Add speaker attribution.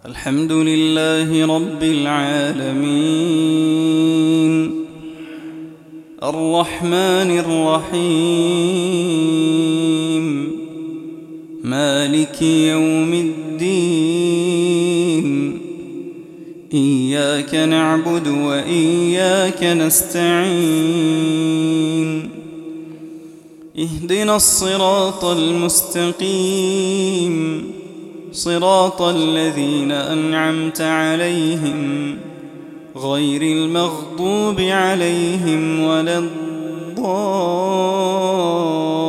Speaker 1: الحمد لله رب العالمين الرحمن الرحيم مالك يوم الدين إياك نعبد وإياك نستعين اهدنا الصراط المستقيم صراط الذين أنعمت عليهم غير المغضوب عليهم ولا الضالين.